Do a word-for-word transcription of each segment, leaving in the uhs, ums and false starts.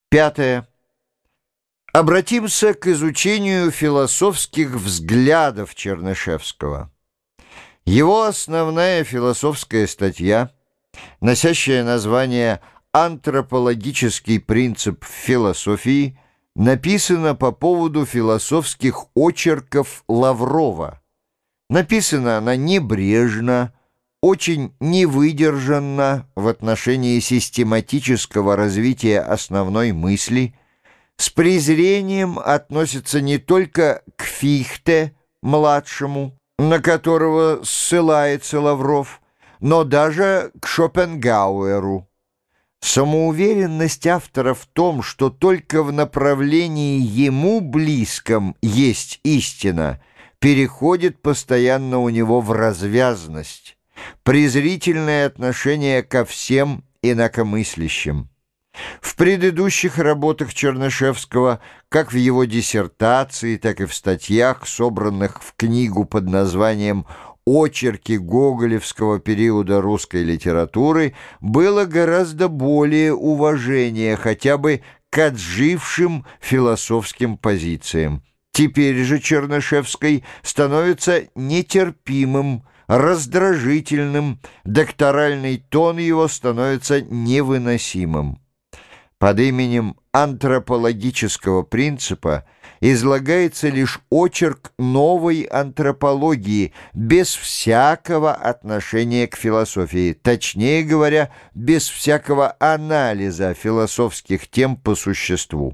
Пятое. Обратимся к изучению философских взглядов Чернышевского. Его основная философская статья, носящая название «Антропологический принцип в философии», написана по поводу философских очерков Лаврова. Написана она небрежно, очень невыдержанно в отношении систематического развития основной мысли, с презрением относится не только к Фихте, младшему, на которого ссылается Лавров, но даже к Шопенгауэру. Самоуверенность автора в том, что только в направлении ему близком есть истина, переходит постоянно у него в развязность, презрительное отношение ко всем инакомыслящим. В предыдущих работах Чернышевского, как в его диссертации, так и в статьях, собранных в книгу под названием «Очерки гоголевского периода русской литературы», было гораздо более уважения хотя бы к отжившим философским позициям. Теперь же Чернышевский становится нетерпимым, раздражительным, докторальный тон его становится невыносимым. Под именем антропологического принципа излагается лишь очерк новой антропологии без всякого отношения к философии, точнее говоря, без всякого анализа философских тем по существу.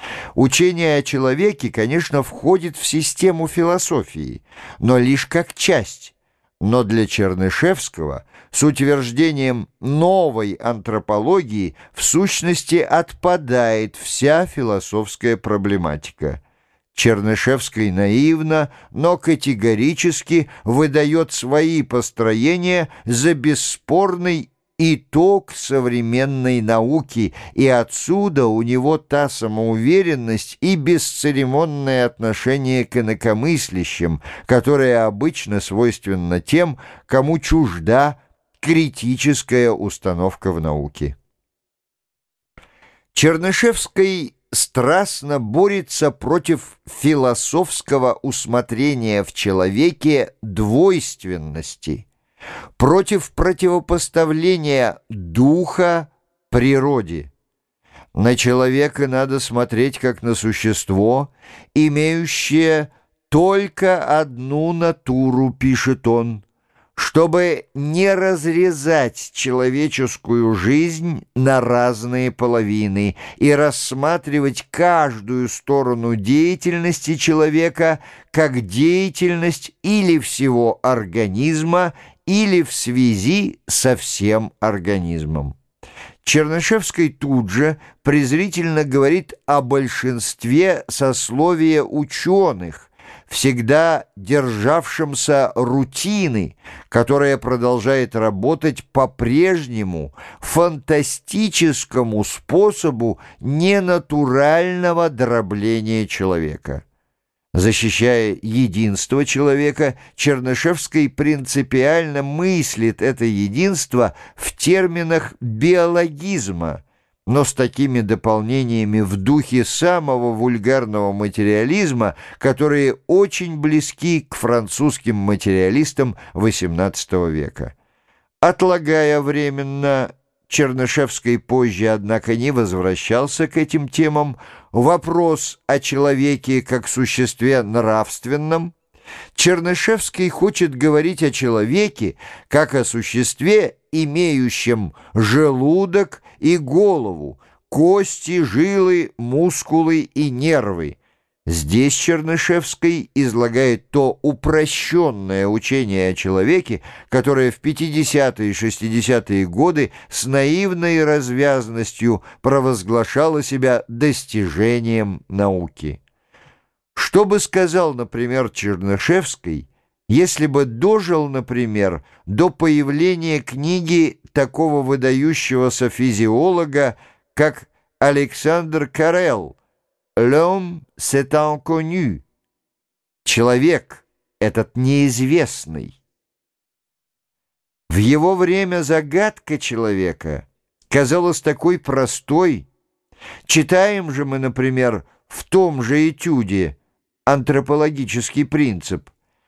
Учение о человеке, конечно, входит в систему философии, но лишь как часть. Но для Чернышевского с утверждением новой антропологии в сущности отпадает вся философская проблематика. Чернышевский наивно, но категорически выдает свои построения за бесспорный итог современной науки, и отсюда у него та самоуверенность и бесцеремонное отношение к инакомыслящим, которое обычно свойственно тем, кому чужда критическая установка в науке. Чернышевский страстно борется против философского усмотрения в человеке двойственности, против противопоставления духа природе. На человека надо смотреть как на существо, имеющее только одну натуру, пишет он, чтобы не разрезать человеческую жизнь на разные половины и рассматривать каждую сторону деятельности человека как деятельность или всего организма, или в связи со всем организмом. Чернышевский тут же презрительно говорит о большинстве сословия ученых, всегда державшимся рутины, которая продолжает работать по прежнему фантастическому способу ненатурального дробления человека. Защищая единство человека, Чернышевский принципиально мыслит это единство в терминах биологизма, но с такими дополнениями в духе самого вульгарного материализма, которые очень близки к французским материалистам восемнадцатого века. Отлагая временно, Чернышевский позже, однако, не возвращался к этим темам, вопрос о человеке как существе нравственном. Чернышевский хочет говорить о человеке как о существе, имеющем желудок и голову, кости, жилы, мускулы и нервы. Здесь Чернышевский излагает то упрощенное учение о человеке, которое в пятидесятые и шестидесятые годы с наивной развязностью провозглашало себя достижением науки. Что бы сказал, например, Чернышевский, если бы дожил, например, до появления книги такого выдающегося физиолога, как Александр Карел «L'homme c'est inconnu» — «Человек этот неизвестный». В его время загадка человека казалась такой простой, Читаем же мы, например, в том же этюде «Антропологический принцип».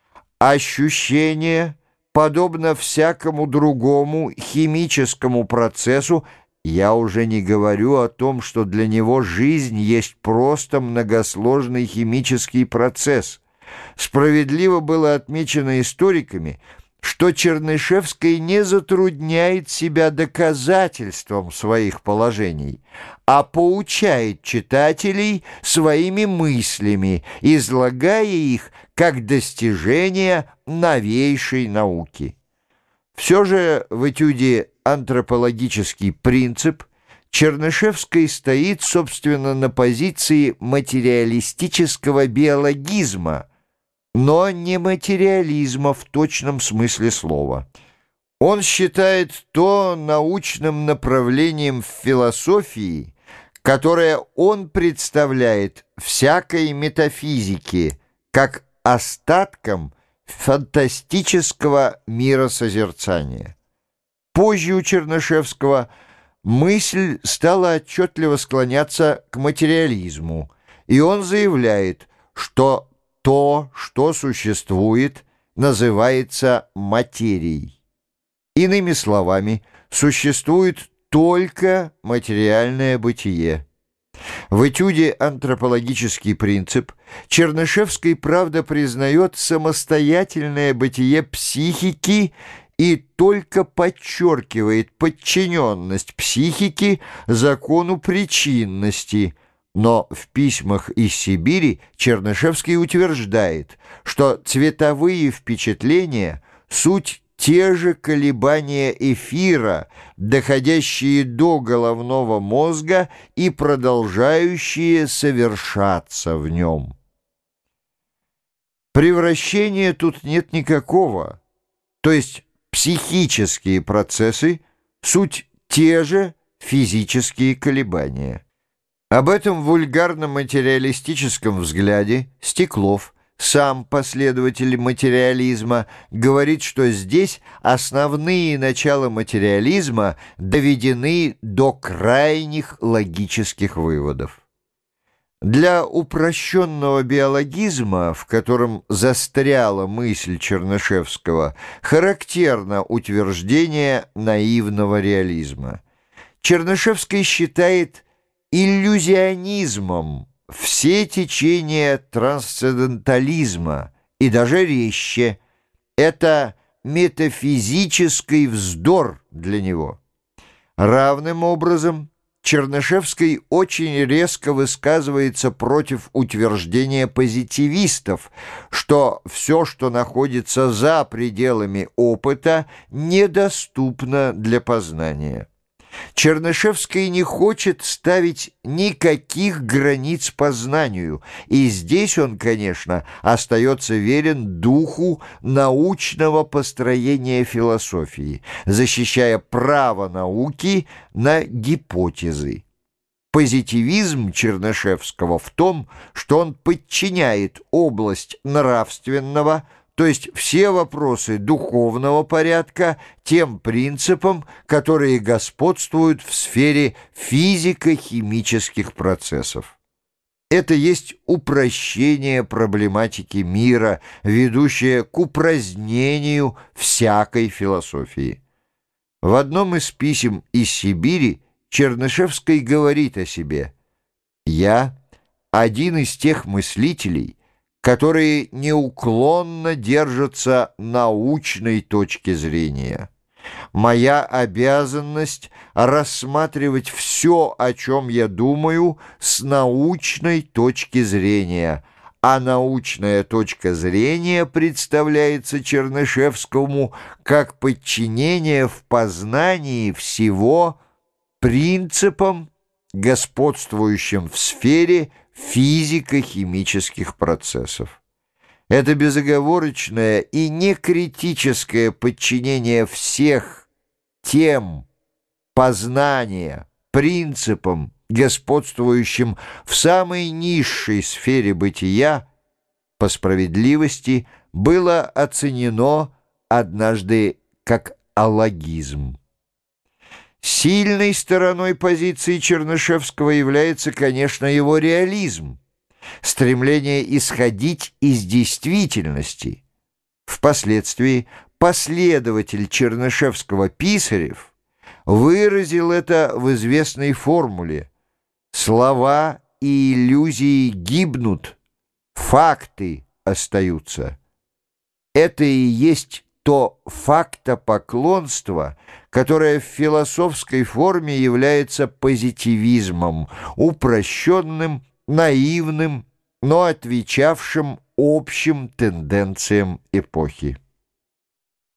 Ощущение, подобно всякому другому химическому процессу, я уже не говорю о том, что для него жизнь есть просто многосложный химический процесс. Справедливо было отмечено историками, что Чернышевский не затрудняет себя доказательством своих положений, а поучает читателей своими мыслями, излагая их как достижения новейшей науки. Все же в этюде «Антропологический принцип» Чернышевский стоит, собственно, на позиции материалистического биологизма, но не материализма в точном смысле слова. Он считает то научным направлением в философии, которое он представляет всякой метафизике, как остатком фантастического миросозерцания. Позже у Чернышевского мысль стала отчетливо склоняться к материализму, и он заявляет, что то, что существует, называется материей. Иными словами, существует только материальное бытие. В этюде «Антропологический принцип» Чернышевский, правда, признает самостоятельное бытие психики и только подчеркивает подчиненность психики закону причинности. Но в письмах из Сибири Чернышевский утверждает, что цветовые впечатления — суть те же колебания эфира, доходящие до головного мозга и продолжающие совершаться в нем. Превращения тут нет никакого, то есть психические процессы — суть те же физические колебания. Об этом вульгарно-материалистическом взгляде Стеклов, сам последователь материализма, говорит, что здесь основные начала материализма доведены до крайних логических выводов. Для упрощенного биологизма, в котором застряла мысль Чернышевского, характерно утверждение наивного реализма. Чернышевский считает иллюзионизмом все течения трансцендентализма, и даже резче — это метафизический вздор для него. Равным образом Чернышевский очень резко высказывается против утверждения позитивистов, что все, что находится за пределами опыта, недоступно для познания. Чернышевский не хочет ставить никаких границ познанию, и здесь он, конечно, остается верен духу научного построения философии, защищая право науки на гипотезы. Позитивизм Чернышевского в том, что он подчиняет область нравственного, то есть все вопросы духовного порядка, тем принципам, которые господствуют в сфере физико-химических процессов. Это есть упрощение проблематики мира, ведущее к упразднению всякой философии. В одном из писем из Сибири Чернышевский говорит о себе: «Я один из тех мыслителей, которые неуклонно держатся научной точки зрения. Моя обязанность — рассматривать все, о чем я думаю, с научной точки зрения, а научная точка зрения представляется Чернышевскому как подчинение в познании всего принципам, господствующим в сфере физико-химических процессов. Это безоговорочное и некритическое подчинение всех тем познания принципам, господствующим в самой низшей сфере бытия, по справедливости было оценено однажды как алогизм. Сильной стороной позиции Чернышевского является, конечно, его реализм, стремление исходить из действительности. Впоследствии последователь Чернышевского Писарев выразил это в известной формуле: «Слова и иллюзии гибнут, факты остаются». Это и есть то фактопоклонство, которое в философской форме является позитивизмом, упрощенным, наивным, но отвечавшим общим тенденциям эпохи.